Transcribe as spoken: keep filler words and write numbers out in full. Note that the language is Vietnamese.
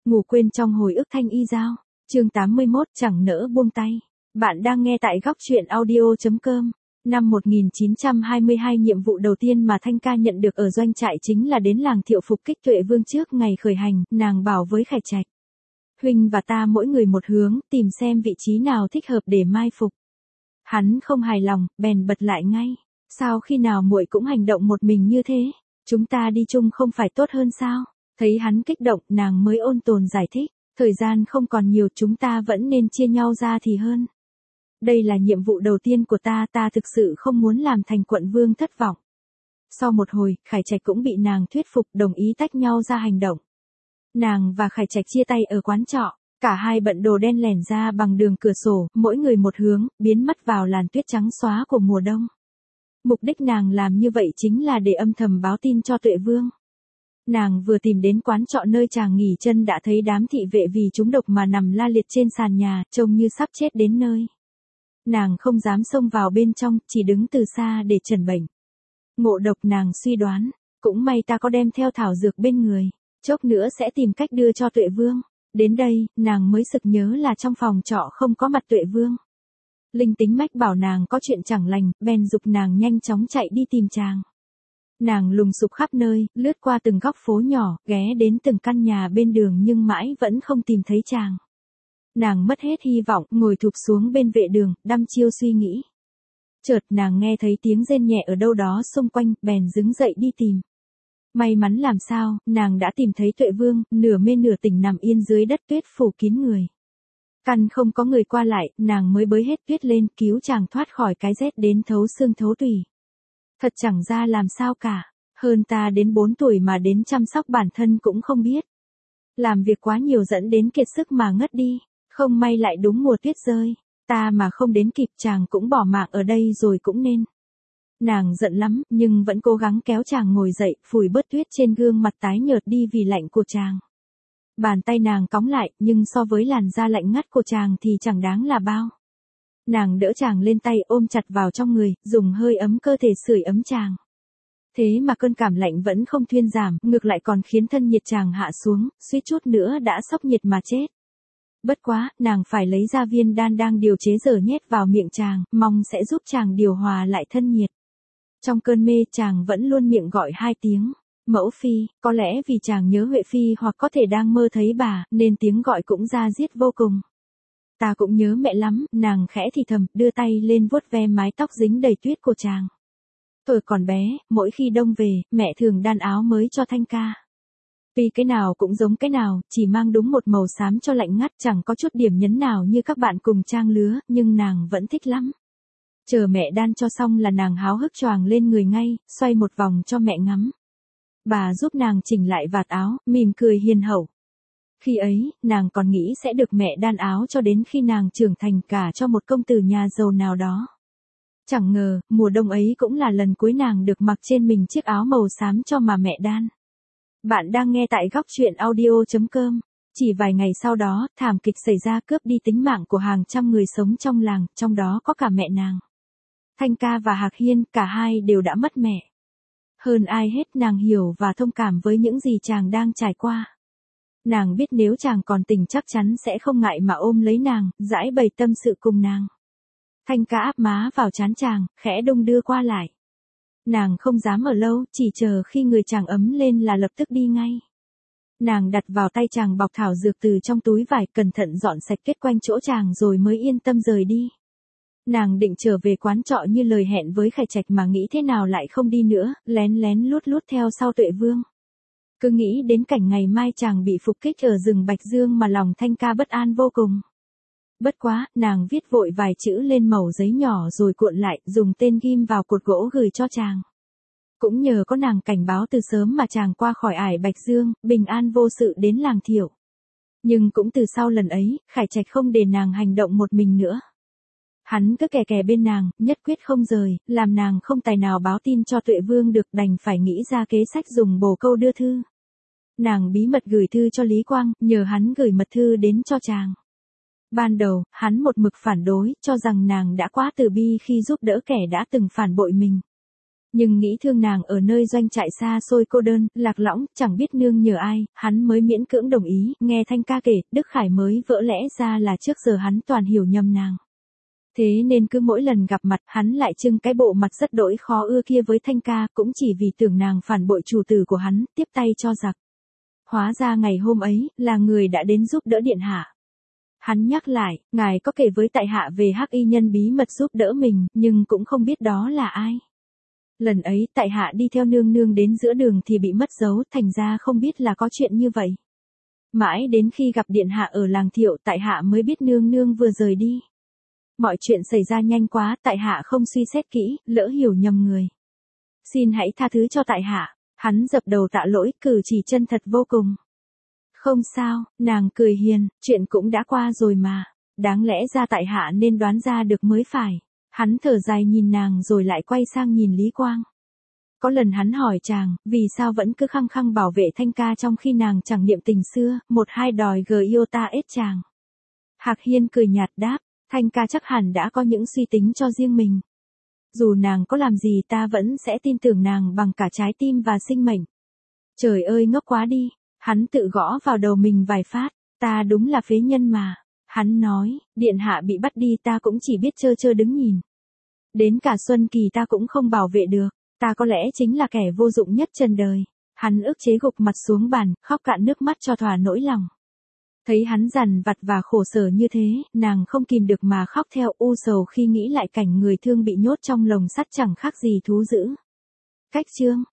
Ngủ quên trong hồi ức Thanh Y Giao, chương tám mươi mốt chẳng nỡ buông tay. Bạn đang nghe tại góc truyện audio.com. Năm một nghìn chín trăm hai mươi hai, nhiệm vụ đầu tiên mà Thanh ca nhận được ở doanh trại chính là đến làng Thiệu phục kích Tuệ Vương trước ngày khởi hành. Nàng bảo với Khải Trạch: huynh và ta mỗi người một hướng, tìm xem vị trí nào thích hợp để mai phục. Hắn không hài lòng, bèn bật lại ngay: sao khi nào muội cũng hành động một mình như thế? Chúng ta đi chung không phải tốt hơn sao? Thấy hắn kích động, nàng mới ôn tồn giải thích: thời gian không còn nhiều, chúng ta vẫn nên chia nhau ra thì hơn. Đây là nhiệm vụ đầu tiên của ta, ta thực sự không muốn làm thành quận vương thất vọng. Sau một hồi, Khải Trạch cũng bị nàng thuyết phục, đồng ý tách nhau ra hành động. Nàng và Khải Trạch chia tay ở quán trọ, cả hai bận đồ đen lẻn ra bằng đường cửa sổ, mỗi người một hướng, biến mất vào làn tuyết trắng xóa của mùa đông. Mục đích nàng làm như vậy chính là để âm thầm báo tin cho Tuệ Vương. Nàng vừa tìm đến quán trọ nơi chàng nghỉ chân đã thấy đám thị vệ vì trúng độc mà nằm la liệt trên sàn nhà, trông như sắp chết đến nơi. Nàng không dám xông vào bên trong, chỉ đứng từ xa để chẩn bệnh. Ngộ độc, nàng suy đoán, cũng may ta có đem theo thảo dược bên người, chốc nữa sẽ tìm cách đưa cho Tuệ Vương. Đến đây, nàng mới sực nhớ là trong phòng trọ không có mặt Tuệ Vương. Linh tính mách bảo nàng có chuyện chẳng lành, bèn giục nàng nhanh chóng chạy đi tìm chàng. Nàng lùng sục khắp nơi, lướt qua từng góc phố nhỏ, ghé đến từng căn nhà bên đường nhưng mãi vẫn không tìm thấy chàng. Nàng mất hết hy vọng, ngồi thụp xuống bên vệ đường, đăm chiêu suy nghĩ. Chợt nàng nghe thấy tiếng rên nhẹ ở đâu đó xung quanh, bèn đứng dậy đi tìm. May mắn làm sao, nàng đã tìm thấy Tuệ Vương, nửa mê nửa tỉnh nằm yên dưới đất tuyết phủ kín người. Căn không có người qua lại, nàng mới bới hết tuyết lên, cứu chàng thoát khỏi cái rét đến thấu xương thấu tủy. Thật chẳng ra làm sao cả, hơn ta đến bốn tuổi mà đến chăm sóc bản thân cũng không biết. Làm việc quá nhiều dẫn đến kiệt sức mà ngất đi, không may lại đúng mùa tuyết rơi, ta mà không đến kịp chàng cũng bỏ mạng ở đây rồi cũng nên. Nàng giận lắm, nhưng vẫn cố gắng kéo chàng ngồi dậy, phủi bớt tuyết trên gương mặt tái nhợt đi vì lạnh của chàng. Bàn tay nàng cóng lại, nhưng so với làn da lạnh ngắt của chàng thì chẳng đáng là bao. Nàng đỡ chàng lên tay, ôm chặt vào trong người, dùng hơi ấm cơ thể sưởi ấm chàng. Thế mà cơn cảm lạnh vẫn không thuyên giảm, ngược lại còn khiến thân nhiệt chàng hạ xuống, suýt chút nữa đã sốc nhiệt mà chết. Bất quá, nàng phải lấy ra viên đan đang điều chế dở nhét vào miệng chàng, mong sẽ giúp chàng điều hòa lại thân nhiệt. Trong cơn mê, chàng vẫn luôn miệng gọi hai tiếng: mẫu phi. Có lẽ vì chàng nhớ Huệ phi hoặc có thể đang mơ thấy bà, nên tiếng gọi cũng ra diết vô cùng. Ta cũng nhớ mẹ lắm, nàng khẽ thì thầm, đưa tay lên vuốt ve mái tóc dính đầy tuyết của chàng. Tôi còn bé, mỗi khi đông về, mẹ thường đan áo mới cho Thanh ca. Tuy cái nào cũng giống cái nào, chỉ mang đúng một màu xám cho lạnh ngắt, chẳng có chút điểm nhấn nào như các bạn cùng trang lứa, nhưng nàng vẫn thích lắm. Chờ mẹ đan cho xong là nàng háo hức choàng lên người ngay, xoay một vòng cho mẹ ngắm. Bà giúp nàng chỉnh lại vạt áo, mỉm cười hiền hậu. Khi ấy, nàng còn nghĩ sẽ được mẹ đan áo cho đến khi nàng trưởng thành cả cho một công tử nhà giàu nào đó. Chẳng ngờ, mùa đông ấy cũng là lần cuối nàng được mặc trên mình chiếc áo màu xám cho mà mẹ đan. Bạn đang nghe tại góc truyện audio.com. Chỉ vài ngày sau đó, thảm kịch xảy ra cướp đi tính mạng của hàng trăm người sống trong làng, trong đó có cả mẹ nàng. Thanh ca và Hạc Hiên, cả hai đều đã mất mẹ. Hơn ai hết, nàng hiểu và thông cảm với những gì chàng đang trải qua. Nàng biết nếu chàng còn tỉnh chắc chắn sẽ không ngại mà ôm lấy nàng, giải bày tâm sự cùng nàng. Thanh ca áp má vào trán chàng, khẽ đung đưa qua lại. Nàng không dám ở lâu, chỉ chờ khi người chàng ấm lên là lập tức đi ngay. Nàng đặt vào tay chàng bọc thảo dược từ trong túi vải, cẩn thận dọn sạch kết quanh chỗ chàng rồi mới yên tâm rời đi. Nàng định trở về quán trọ như lời hẹn với Khải Trạch mà nghĩ thế nào lại không đi nữa, lén lén lút lút theo sau Tuệ Vương. Cứ nghĩ đến cảnh ngày mai chàng bị phục kích ở rừng Bạch Dương mà lòng Thanh ca bất an vô cùng. Bất quá, nàng viết vội vài chữ lên mẩu giấy nhỏ rồi cuộn lại, dùng tên ghim vào cột gỗ gửi cho chàng. Cũng nhờ có nàng cảnh báo từ sớm mà chàng qua khỏi ải Bạch Dương, bình an vô sự đến làng Thiệu. Nhưng cũng từ sau lần ấy, Khải Trạch không để nàng hành động một mình nữa. Hắn cứ kè kè bên nàng, nhất quyết không rời, làm nàng không tài nào báo tin cho Tuệ Vương được, đành phải nghĩ ra kế sách dùng bồ câu đưa thư. Nàng bí mật gửi thư cho Lý Quang, nhờ hắn gửi mật thư đến cho chàng. Ban đầu, hắn một mực phản đối, cho rằng nàng đã quá từ bi khi giúp đỡ kẻ đã từng phản bội mình. Nhưng nghĩ thương nàng ở nơi doanh trại xa xôi cô đơn, lạc lõng, chẳng biết nương nhờ ai, hắn mới miễn cưỡng đồng ý, nghe Thanh ca kể, Đức Khải mới vỡ lẽ ra là trước giờ hắn toàn hiểu nhầm nàng. Thế nên cứ mỗi lần gặp mặt, hắn lại trưng cái bộ mặt rất đỗi khó ưa kia với Thanh ca, cũng chỉ vì tưởng nàng phản bội chủ tử của hắn, tiếp tay cho giặc. Hóa ra ngày hôm ấy, là người đã đến giúp đỡ điện hạ. Hắn nhắc lại, ngài có kể với tại hạ về hắc y nhân bí mật giúp đỡ mình, nhưng cũng không biết đó là ai. Lần ấy tại hạ đi theo nương nương đến giữa đường thì bị mất dấu, thành ra không biết là có chuyện như vậy. Mãi đến khi gặp điện hạ ở làng Thiệu tại hạ mới biết nương nương vừa rời đi. Mọi chuyện xảy ra nhanh quá, tại hạ không suy xét kỹ, lỡ hiểu nhầm người. Xin hãy tha thứ cho tại hạ. Hắn dập đầu tạ lỗi, cử chỉ chân thật vô cùng. Không sao, nàng cười hiền, chuyện cũng đã qua rồi mà. Đáng lẽ ra tại hạ nên đoán ra được mới phải. Hắn thở dài nhìn nàng rồi lại quay sang nhìn Lý Quang. Có lần hắn hỏi chàng, vì sao vẫn cứ khăng khăng bảo vệ Thanh ca trong khi nàng chẳng niệm tình xưa, một hai đòi gờ yêu ta ết chàng. Hạc Hiên cười nhạt đáp, Thanh ca chắc hẳn đã có những suy tính cho riêng mình. Dù nàng có làm gì ta vẫn sẽ tin tưởng nàng bằng cả trái tim và sinh mệnh. Trời ơi ngốc quá đi, hắn tự gõ vào đầu mình vài phát, ta đúng là phế nhân mà. Hắn nói, điện hạ bị bắt đi ta cũng chỉ biết trơ trơ đứng nhìn. Đến cả Xuân Kỳ ta cũng không bảo vệ được, ta có lẽ chính là kẻ vô dụng nhất trần đời. Hắn ức chế gục mặt xuống bàn, khóc cạn nước mắt cho thỏa nỗi lòng. Thấy hắn dằn vặt và khổ sở như thế, nàng không kìm được mà khóc theo, u sầu khi nghĩ lại cảnh người thương bị nhốt trong lồng sắt chẳng khác gì thú dữ. Cách chương